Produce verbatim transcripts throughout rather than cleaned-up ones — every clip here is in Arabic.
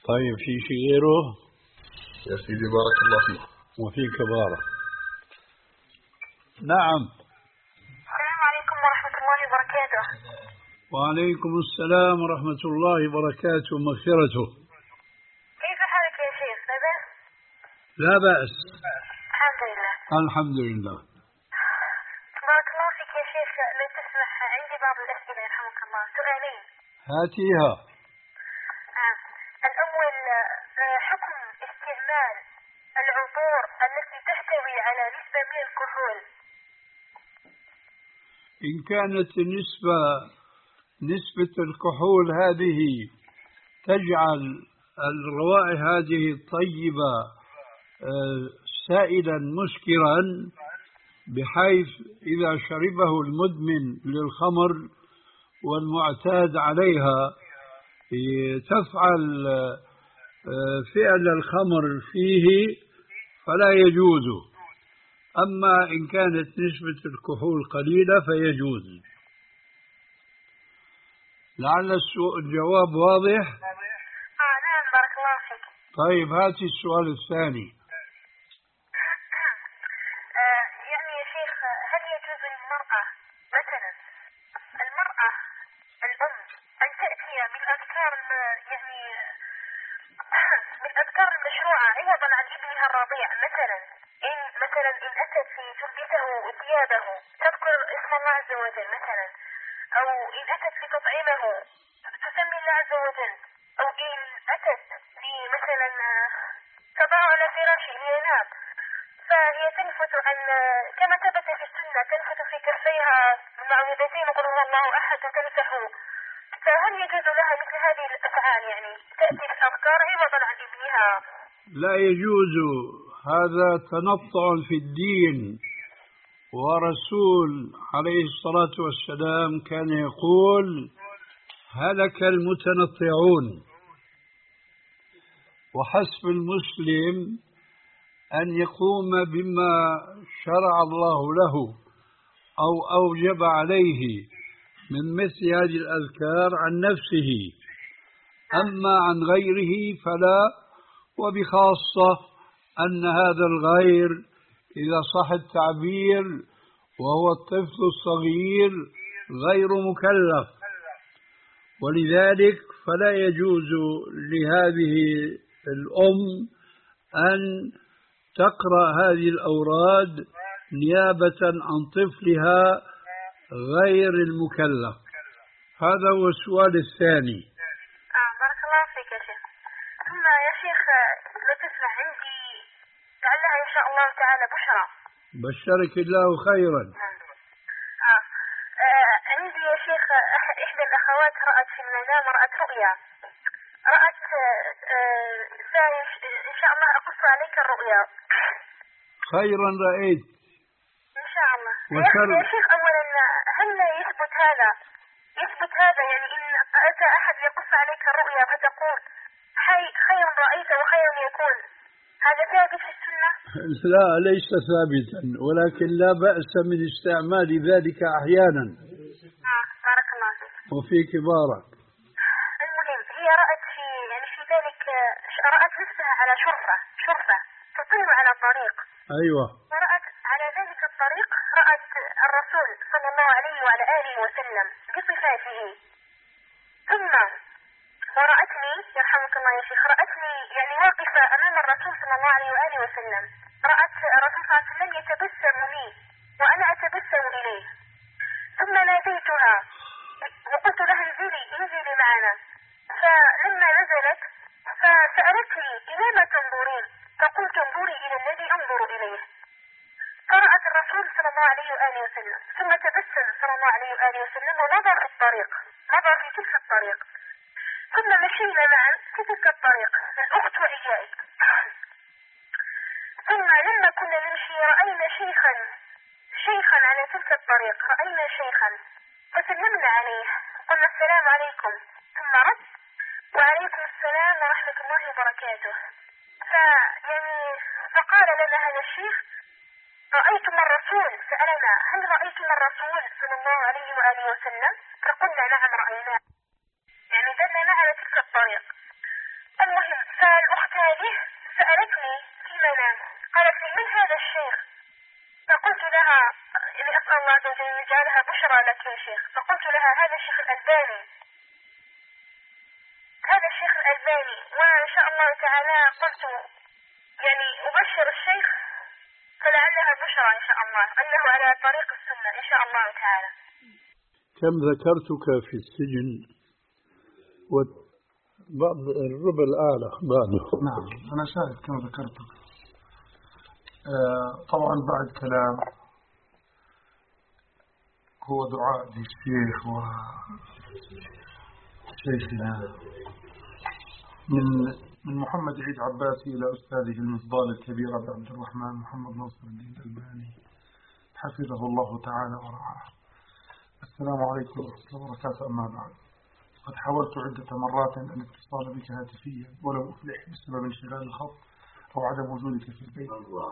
طيب في شيء غيره؟ يا سيدي بارك الله فيك. وفيك بارك. نعم. السلام عليكم ورحمة الله وبركاته. وعليكم السلام ورحمة الله وبركاته ومغفرته. كيف حالك يا شيخ؟ لا بأس؟ لا بأس. الحمد لله. الحمد لله. بارك الله فيك يا شيخ، لو تسمح عندي بعض الأسئلة يرحمك الله، سؤالين. هاتيها. آه. الأول حكم استعمال العطور التي تحتوي على نسبة من الكحول. إن كانت النسبة نسبة الكحول هذه تجعل الروائح هذه الطيبة سائلا مسكرا بحيث إذا شربه المدمن للخمر والمعتاد عليها تفعل فعل الخمر فيه فلا يجوز. أما إن كانت نسبة الكحول قليلة فيجوز. لعل الجواب واضح؟ آه نعم بارك الله فيك. طيب هاتي السؤال الثاني. آه يعني يا شيخ، هل يجوز للمرأة مثلا المرأة الأم أن تأتي بالأذكار يعني بالأذكار المشروعة عوضا عن ابنها الرضيع؟ مثلا إن مثلا إن أتت في تلبسه ثيابه تذكر اسم الله عز وجل مثلا، أو إن أتت في تطعيمه تسمي الله عز وجل، أو إن أتت مثلا تضع على فراشه لينام فهي تنفث عن كما ثبت في السنة تنفث في كفيها المعوذتين قل هو الله أحد وتمسح. فهل يجوز لها مثل هذه الأفعال يعني تأتي بالأذكار عوضا عن ابنها؟ لا يجوز، هذا تنطع في الدين. ورسول عليه الصلاة والسلام كان يقول هلك المتنطعون. وحسب المسلم أن يقوم بما شرع الله له أو أوجب عليه من مثل هذه الأذكار عن نفسه، أما عن غيره فلا. وبخاصة أن هذا الغير إذا صح التعبير وهو الطفل الصغير غير مكلف، ولذلك فلا يجوز لهذه الأم أن تقرأ هذه الأوراد نيابة عن طفلها غير المكلف. هذا هو السؤال الثاني. آه بارك الله فيك يا شيخ. ثم يا شيخ لو تسمح عندي لعلها إن شاء الله تعالى بشرى. بشرك الله خيرا. آه. آه عندي يا شيخ إحدى الأخوات رأت في المنام رأت رؤيا، رأت آه إن شاء الله أقص عليك الرؤيا. خيرا رأيت إن شاء الله. وشر... يا شيخ أولا هل يثبت هذا يثبت هذا يعني إن أتى أحد يقص عليك الرؤيا فتقول حي خير رأيت وخير يكون، هذا ثابت في السنة؟ لا ليس ثابتا، ولكن لا بأس من استعمال ذلك أحيانا. آه بارك الله فيك. وفيك بارك. المهم هي رأت في يعني في ذلك رأت نفسها على شرفة شرفة تطير على طريق. أيوة. ورأت على ذلك الطريق رأت الرسول صلى الله عليه وعلى آله وسلم بصفاته. ثم ورأتني يرحمك الله يا شيخ رأتني يعني واقفة أمام الرسول صلى الله عليه وآله وسلم، رأت الرسول صلى الله عليه وسلم يتبسم لي وأنا أتبسم إليه. ثم ناديتها وقلت لها انزلي انزلي معنا، فلما نزلت فسألتني إلى ما تنظرين؟ فقلت انظري إلى الذي أنظر إليه. فرأت الرسول صلى الله عليه وآله وسلم ثم تبسم صلى الله عليه وآله وسلم ونظر في الطريق، نظر في تلك الطريق. ثم مشينا معا في تلك الطريق الأخت وإياي. ثم لما كنا نمشي رأينا شيخا شيخا على تلك الطريق، رأينا شيخا فسلمنا عليه قلنا السلام عليكم، ثم رد وعليكم السلام ورحمة الله وبركاته. فيعني فقال لنا هذا الشيخ رأيتم الرسول؟ سألنا هل رأيتم الرسول صلى الله عليه وآله وسلم؟ فقلنا نعم رأيناه، يعني دلنا على تلك الطريق. المهم هذه سألتني في المنام، قالت لي من هذا الشيخ؟ فقلت لها يعني أسأل الله عز وجل أن يجعلها بشرى لك يا شيخ. فقلت لها هذا الشيخ الألباني، هذا الشيخ الألباني. وإن شاء الله تعالى قلت يعني أبشر الشيخ فلعلها بشرى إن شاء الله أنه على طريق السنة إن شاء الله تعالى. كم ذكرتك في السجن وبعض الربع الأعلى بعده. نعم أنا شاهد كما ذكرتك. آه طبعا بعد كلام هو دعاء للشيخ وشيخنا من من محمد عيد عباسي إلى أستاذه المفضال الكبير أبي عبد الرحمن محمد ناصر الدين الألباني حفظه الله تعالى ورعاه. السلام عليكم ورحمة الله وبركاته. أما بعد، قد حاولت عدة مرات الاتصال بك هاتفيا ولم أفلح بسبب انشغال الخط أو عدم وجودك في البيت،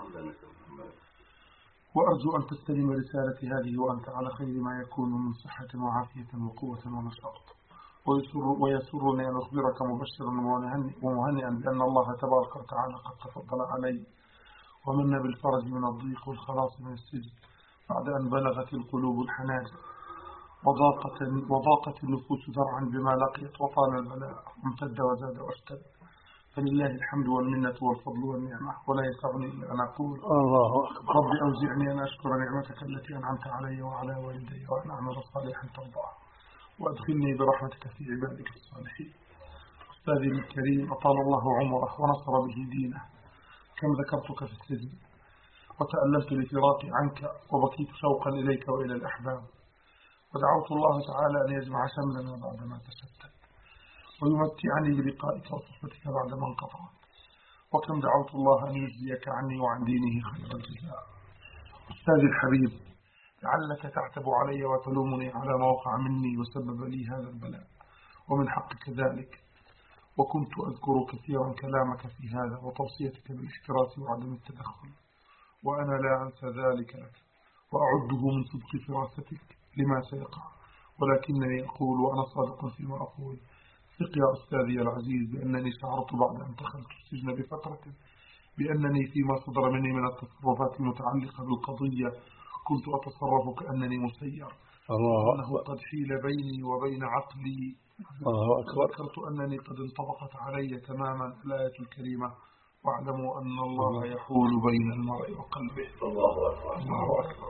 وأرجو أن تستلم رسالتي هذه وأنت على خير ما يكون من صحة وعافية وقوة ونشاط. ويسر ويسرني أن أخبرك مبشرا ومهنئا بأن الله تبارك وتعالى قد تفضل علي ومن بالفرج من الضيق والخلاص من السجن بعد أن بلغت القلوب الحناجر وضاقت, وضاقت النفوس ذرعا بما لقيت وطال البلاء وامتد وزاد واشتد. فلله الحمد والمنة والفضل والنعمة ولا يسعني إلا أن أقول الله أكبر. رب أوزعني أن أشكر نعمتك التي أنعمت علي وعلى والدي وأن أعمل صالحا ترضاه وأدخلني برحمتك في عبادك الصالحين. أستاذي الكريم أطال الله عمره ونصر به دينه، كم ذكرتك في السجن وتألمت لفراقي عنك وبكيت شوقا إليك وإلى الأحباب، ودعوت الله تعالى أن يجمع شملنا بعدما تشتت ويمتعني بلقائك وصحبتك بعدما انقطعت، وكم دعوت الله أن يجزيك عني وعن دينه خير الجزاء. أستاذي الحبيب، لعلك تعتب علي وتلومني على ما وقع مني وسبب لي هذا البلاء، ومن حقك ذلك، وكنت أذكر كثيرا كلامك في هذا وتوصيتك بالاحتراس وعدم التدخل، وأنا لا أنسى ذلك لك وأعده من صدق فراستك لما سيقع، ولكنني أقول وأنا صادق فيما أقول. ثق يا أستاذي العزيز بأنني شعرت بعد أن دخلت السجن بفترة بأنني فيما صدر مني من التصرفات المتعلقة بالقضية كنت أتصرف كأنني مسير، وأنه قد حيل بيني وبين عقلي. وذكرت أنني قد انطبقت علي تماما الآية الكريمة واعلموا أن الله يحول بين المرء وقلبه. الله أكبر. الله أكبر.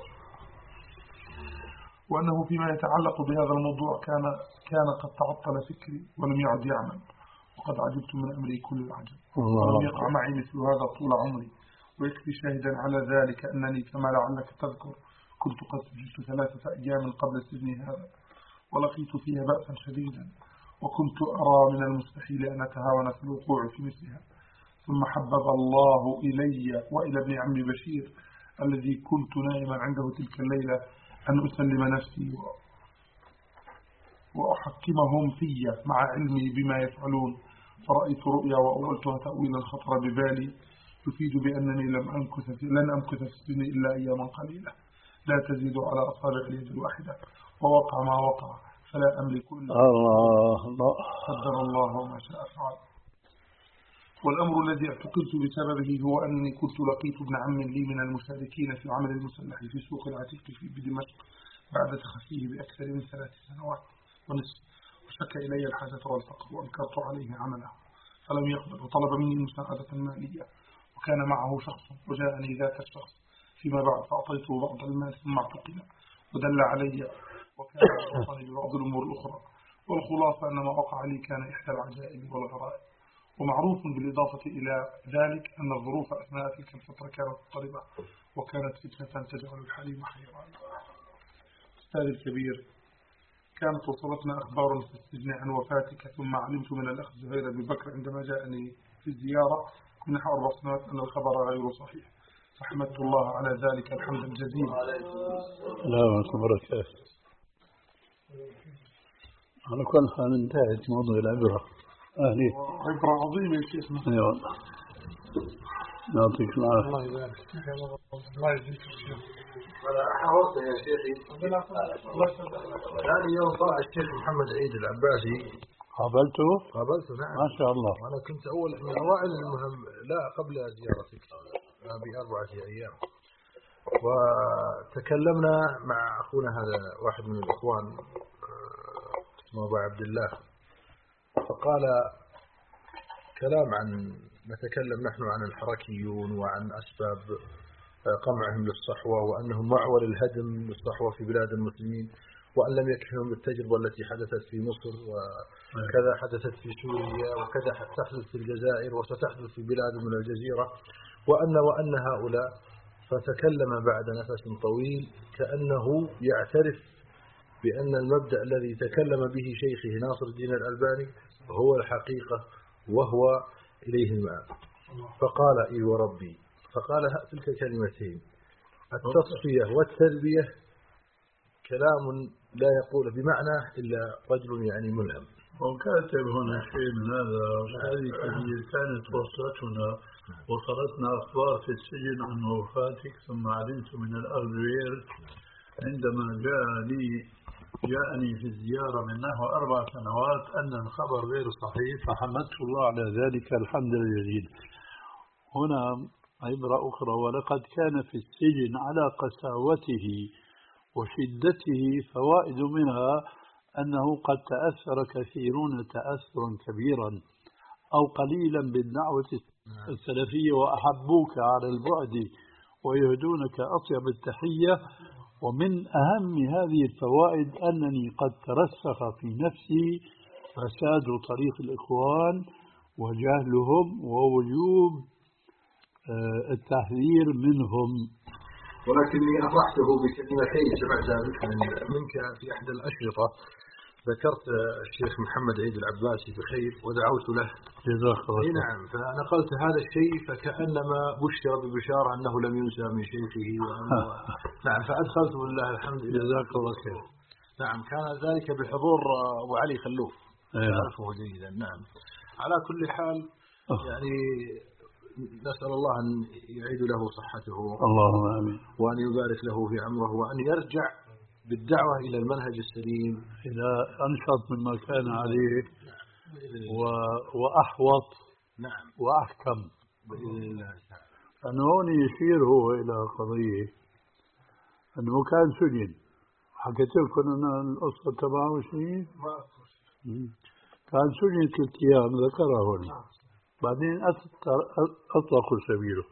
وأنه فيما يتعلق بهذا الموضوع كان كان قد تعطل فكري ولم يعد يعمل، وقد عجبت من أمري كل العجب، ولم يقع معي مثل هذا طول عمري. ويكفي شاهدا على ذلك أنني كما لعلك تذكر كنت قد سجلت ثلاثة أيام قبل السجن هذا ولقيت فيها بأسا شديدا، وكنت أرى من المستحيل أن أتهاون في الوقوع في مثلها. ثم حبب الله إلي وإلى ابن عمي بشير الذي كنت نائما عنده تلك الليلة أن أسلم نفسي وأحكمهم في مع علمي بما يفعلون، فرأيت رؤيا وأولتها تأويلا خطر ببالي يفيد بأنني لم أمكث في لن أمكث في السجن إلا أياما قليلة لا تزيد على أصابع اليد الواحدة، ووقع ما وقع فلا أملك إلا الله الله قدر الله وما شاء فعل. والأمر الذي اعتقلت بسببه هو أني كنت لقيت ابن عم لي من المشاركين في العمل المسلح في سوق العتيق في بدمشق بعد تخفيه بأكثر من ثلاث سنوات ونصف، وشك إلي الحاجة والفقر وأنكرت عليه عمله فلم يقبل، وطلب مني مساعدة مالية، وكان معه شخص وجاءني ذات الشخص فيما بعد فأعطيته بعض المال ثم اعتقل ودل علي وكان يوصلني ببعض الأمور الأخرى. والخلاصة أن ما وقع لي كان إحدى العجائب والغرائب. ومعروف بالإضافة إلى ذلك أن الظروف أثناء تلك الفترة كانت مضطربة وكانت فتنة تجعل الحليم حيران. أستاذ الكبير، كانت وصلتنا أخبار في السجن عن وفاتك، ثم علمت من الأخ زهير بن بكر عندما جاءني في الزيارة من نحو أربع سنوات أن الخبر غير صحيح، فحمدت الله على ذلك الحمد الجزيل. لا وبركاته. على كل حال انتهت موضوع العبرة. أهلي عبرة عظيمة يا شيخنا. أيوة يعطيك العافية. الله يبارك فيك. الله يجزيك الخير. أنا حاولت يا شيخي ثاني يوم طلع الشيخ محمد عيد العباسي قابلته؟ قابلته نعم ما شاء الله. وأنا كنت أول من أوائل المهم لا قبل زيارتك بأربعة أيام، وتكلمنا مع أخونا هذا واحد من الإخوان اسمه أبو عبد الله، فقال كلام عن نتكلم نحن عن الحركيون وعن أسباب قمعهم للصحوة وأنهم معول الهدم للصحوة في بلاد المسلمين، وأن لم يكفهم التجربة التي حدثت في مصر وكذا حدثت في سوريا وكذا تحدث في الجزائر وستحدث في بلاد من الجزيرة، وأن وأن هؤلاء. فتكلم بعد نفس طويل كأنه يعترف بأن المبدأ الذي تكلم به شيخه ناصر الدين الألباني هو الحقيقة وهو إليه المآب. فقال إي وربي، فقال تلك كلمتين التصفية والتربية كلام لا يقول بمعنى إلا رجل يعني ملهم. وكاتب هنا شيء من هذا. هذه كثير كانت وصلتنا وصلتنا أخبار في السجن عن وفاتك، ثم علمت من الأغرير عندما جاء لي جاءني في الزيارة من نحو أربع سنوات أن الخبر غير صحيح، فحمدت الله على ذلك الحمد الجليل. هنا عبرة أخرى، ولقد كان في السجن على قساوته وشدته فوائد منها أنه قد تأثر كثيرون تأثرا كبيرا أو قليلا بالدعوة السلفية وأحبوك على البعد ويهدونك أطيب التحية. ومن أهم هذه الفوائد أنني قد ترسخ في نفسي فساد طريق الإخوان وجهلهم ووجوب التحذير منهم. ولكني أفرحته بكلمتين سمعتها منك في أحد الأشرطة، ذكرت الشيخ محمد عيد العباسي بخير ودعوت له. جزاك الله. نعم، فنقلت هذا الشيء فكأنما بشر ببشارة أنه لم ينسى من شيخه وأنه نعم، فأدخلت بالله الحمد لله. جزاك الله خير. نعم، كان ذلك بحضور أبو علي خلوف أعرفه جيدا. نعم، على كل حال يعني نسأل الله أن يعيد له صحته اللهم آمين، وأن يبارك له في عمره وأن يرجع بالدعوة إلى المنهج السليم إلى أنشط مما كان عليه و... وأحوط نعم وأحكم بإذن الله تعالى. أنه هون يشير هو إلى قضية أنه كان سجن. حكيت لكم أن القصة تبعه شيء كان سجن ثلاث أيام ذكرها هون، بعدين أطلقوا سبيله،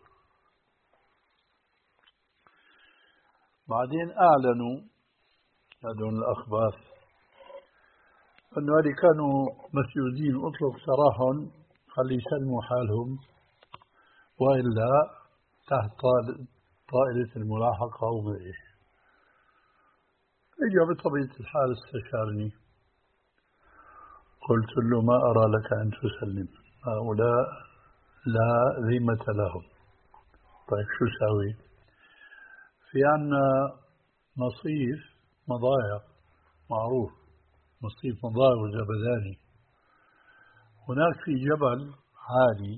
بعدين أعلنوا هذول الأخبار أنه هذه كانوا مسجونين أطلق سراحهم خلي يسلموا حالهم وإلا تحت طائلة الملاحقة وما إيش. إجا بطبيعة الحال استشارني، قلت له ما أرى لك أن تسلم هؤلاء لا ذمة لهم. طيب شو ساوي؟ في عنا مصيف مضايا معروف، مصيف مضايا والزبداني، هناك في جبل عالي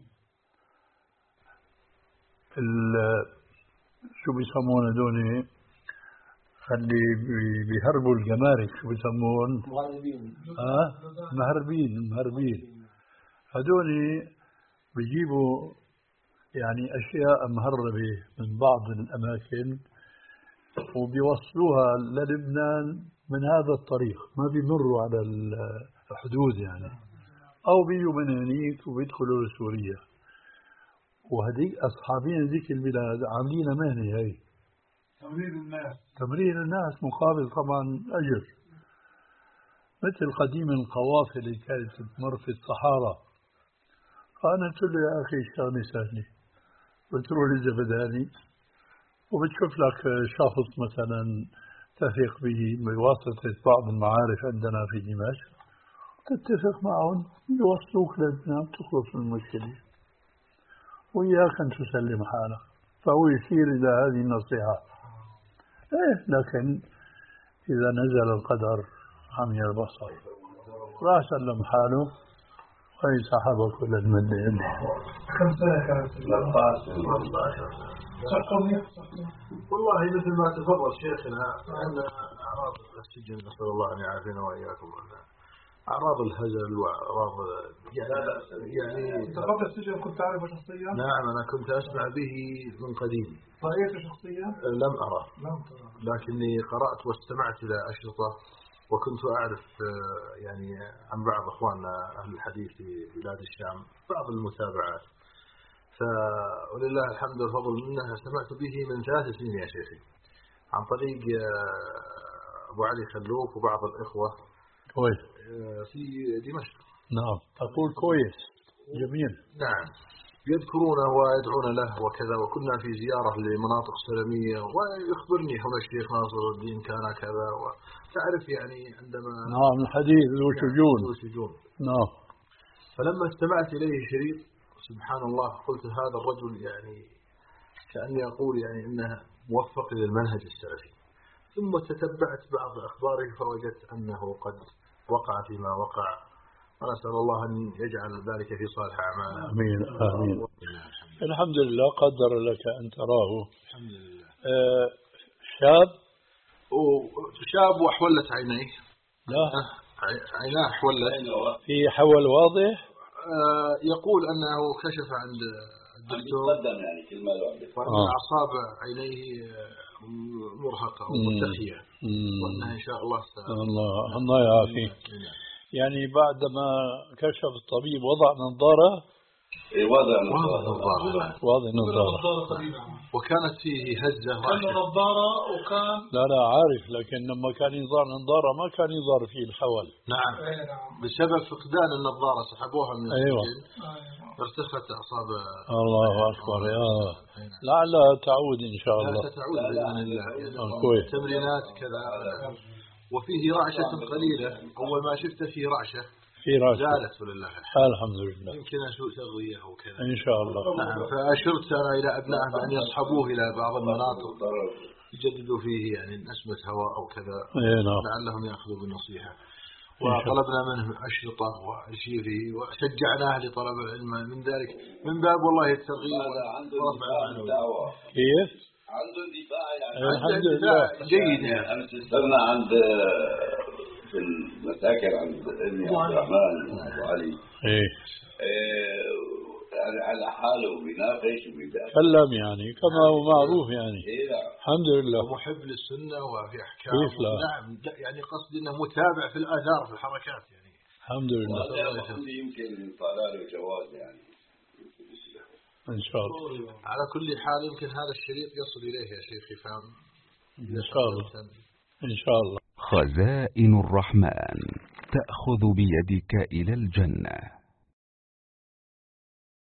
شو بيسمونه دوني اللي بيهربوا الجمارك، شو بيسمون؟ مهربين. اه مهربين مهربين هدوني بيجيبوا يعني أشياء مهربة من بعض الأماكن وبيوصلوها للبنان من هذا الطريق، ما بيمروا على الحدود يعني، أو بيجوا من هنيك وبيدخلوا لسوريا. وهذيك أصحابين ذيك البلاد عاملين مهنة هي تمرير الناس تمرير الناس مقابل طبعا أجر، مثل قديم القوافل اللي كانت تمر في الصحارى. فأنا قلت له يا أخي الشغلة سهلة، بتروح للزبداني وبتشوف لك شخص مثلا تثق به بواسطة بعض المعارف عندنا في دمشق، تتفق معهم يوصلوك للبنان تخلص من المشكلة، وإياك أن تسلم حالك. فهو يشير إلى هذه النصيحة. إيه لكن إذا نزل القدر عمي البصر راح سلم حاله ويسحب كل المد يده. كم سنة كانت والله مثل ما تفضل شيخنا أن أعراض السجن نسأل الله أن يعافينا وإياكم. أعراض الهزل وأعراض يعني, يعني أنت قبل السجن كنت تعرفه شخصيا؟ نعم أنا كنت أسمع به من قديم. رأيته شخصيا؟ لم أرى لم ترى. لكني قرأت واستمعت إلى أشرطة، وكنت أعرف يعني عن بعض أخواننا أهل الحديث في بلاد الشام بعض المتابعات، فولله الحمد والفضل منه سمعت به من ثلاث سنين يا شيخي عن طريق أبو علي خلوف وبعض الإخوة كويس في دمشق. نعم أقول كويس جميل. نعم يذكرونه ويدعون له وكذا، وكنا في زيارة لمناطق سلمية ويخبرني هنا الشيخ ناصر الدين كان كذا، وتعرف يعني عندما نعم الحديث ذو شجون. ذو شجون نعم. فلما استمعت إليه شريط سبحان الله قلت هذا الرجل يعني كأني أقول يعني إنه موفق للمنهج السلفي، ثم تتبعت بعض أخباره فوجدت أنه قد وقع فيما وقع، ونسأل الله أن يجعل ذلك في صالح أعماله. آمين آمين. الحمد لله قدر لك أن تراه. الحمد لله. آه شاب شاب وحولت عينيه. لا عيناه حولت في حول واضح. آه يقول أنه كشف عند الدكتور يعني كلمة وأن أعصاب عينيه مرهقة ومرتخية، وأنها إن شاء الله الله الله يعافيك. يعني بعدما كشف الطبيب وضع نظارة. إيه وضع نظارة. وضع نظارة. وكانت فيه هزة. كان نظارة وكان. لا لا عارف، لكن لما كان يظهر نظارة ما كان يظهر فيه الحول. نعم. بسبب فقدان النظارة سحبوها من أيوة. ارتخت أعصاب. الله أكبر يا لعلها تعود إن شاء الله. لا تعود بإذن الله. يعني كويس. تمرينات كذا. وفيه رعشة قليلة، أول ما شفت فيه رعشة في رعشة زالت ولله الحمد لله. يمكن سوء تغذية أو كذا إن شاء الله. نعم. فأشرت أنا إلى أبنائه بأن يصحبوه إلى بعض المناطق يجددوا فيه يعني نسمة هواء أو كذا لعلهم يأخذوا بالنصيحة، وطلبنا منه أشرطة وأشيره وشجعناه لطلب العلم من ذلك من باب والله الترغيب ورفع المعنوي. كيف؟ عنده دفاع يعني الحمد لله جيد يعني. أنا استفدنا عند في المساكن عند ابن عبد الرحمن أبو علي. إيه. يعني على حاله بيناقش وبيتكلم يعني كما هو معروف يعني. إيه الحمد لله. ومحب للسنة وفي أحكام. كيف لا؟ نعم يعني قصدي إنه متابع في الآثار في الحركات يعني. الحمد لله. يمكن طلع له جواز يعني. إن شاء الله. على كل حال يمكن هذا الشريط يصل إليه يا شيخي فهم. إن شاء الله. إن شاء الله. خزائن الرحمن تأخذ بيدك إلى الجنة.